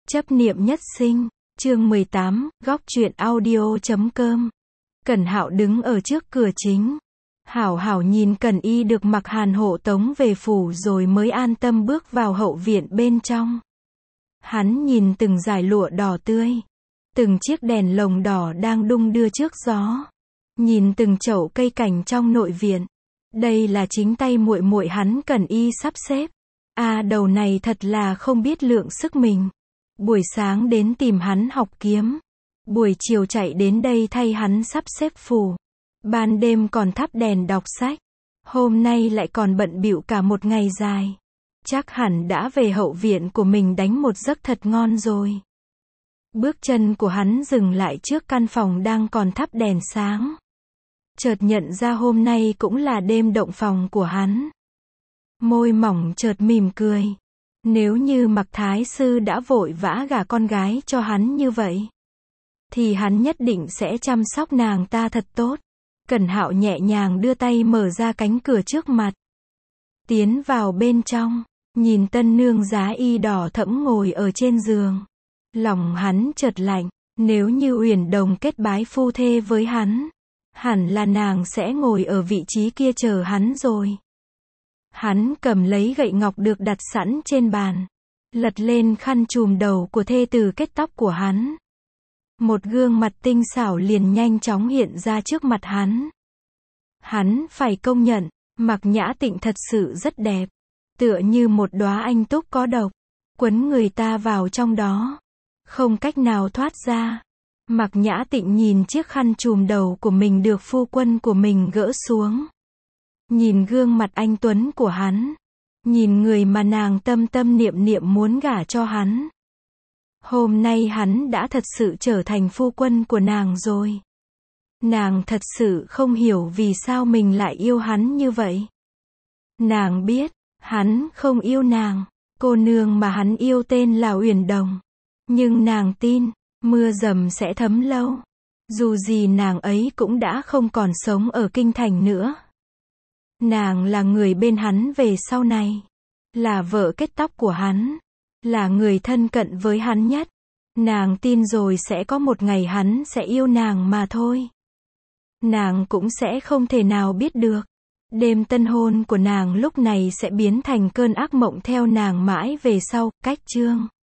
Chấp niệm nhất sinh, chương 18, góc truyện audio.com. Cẩn Hạo đứng ở trước cửa chính. Hảo hảo nhìn Cẩn Y được mặc hàn hộ tống về phủ rồi mới an tâm bước vào hậu viện bên trong. Hắn nhìn từng dải lụa đỏ tươi, từng chiếc đèn lồng đỏ đang đung đưa trước gió, nhìn từng chậu cây cảnh trong nội viện. Đây là chính tay muội muội hắn Cẩn Y sắp xếp. Đầu này thật là không biết lượng sức mình. Buổi sáng đến tìm hắn học kiếm, buổi chiều chạy đến đây thay hắn sắp xếp phủ, ban đêm còn thắp đèn đọc sách, hôm nay lại còn bận bịu cả một ngày dài. Chắc hẳn đã về hậu viện của mình đánh một giấc thật ngon rồi. Bước chân của hắn dừng lại trước căn phòng đang còn thắp đèn sáng. Chợt nhận ra hôm nay cũng là đêm động phòng của hắn. Môi mỏng chợt mỉm cười. Nếu như Mặc Thái Sư đã vội vã gả con gái cho hắn như vậy, thì hắn nhất định sẽ chăm sóc nàng ta thật tốt. Cẩn Hạo nhẹ nhàng đưa tay mở ra cánh cửa trước mặt. Tiến vào bên trong, nhìn tân nương giá y đỏ thẫm ngồi ở trên giường. Lòng hắn chợt lạnh, nếu như Uyển Đồng kết bái phu thê với hắn, hẳn là nàng sẽ ngồi ở vị trí kia chờ hắn rồi. Hắn cầm lấy gậy ngọc được đặt sẵn trên bàn, lật lên khăn trùm đầu của thê tử kết tóc của hắn. Một gương mặt tinh xảo liền nhanh chóng hiện ra trước mặt hắn. Hắn phải công nhận, Mạc Nhã Tịnh thật sự rất đẹp, tựa như một đóa anh túc có độc, quấn người ta vào trong đó, không cách nào thoát ra. Mạc Nhã Tịnh nhìn chiếc khăn trùm đầu của mình được phu quân của mình gỡ xuống. Nhìn gương mặt anh tuấn của hắn, nhìn người mà nàng tâm tâm niệm niệm muốn gả cho hắn. Hôm nay hắn đã thật sự trở thành phu quân của nàng rồi. Nàng thật sự không hiểu vì sao mình lại yêu hắn như vậy. Nàng biết, hắn không yêu nàng, cô nương mà hắn yêu tên là Uyển Đồng. Nhưng nàng tin, mưa dầm sẽ thấm lâu. Dù gì nàng ấy cũng đã không còn sống ở kinh thành nữa. Nàng là người bên hắn về sau này, là vợ kết tóc của hắn, là người thân cận với hắn nhất. Nàng tin rồi sẽ có một ngày hắn sẽ yêu nàng mà thôi. Nàng cũng sẽ không thể nào biết được, đêm tân hôn của nàng lúc này sẽ biến thành cơn ác mộng theo nàng mãi về sau. Cách chương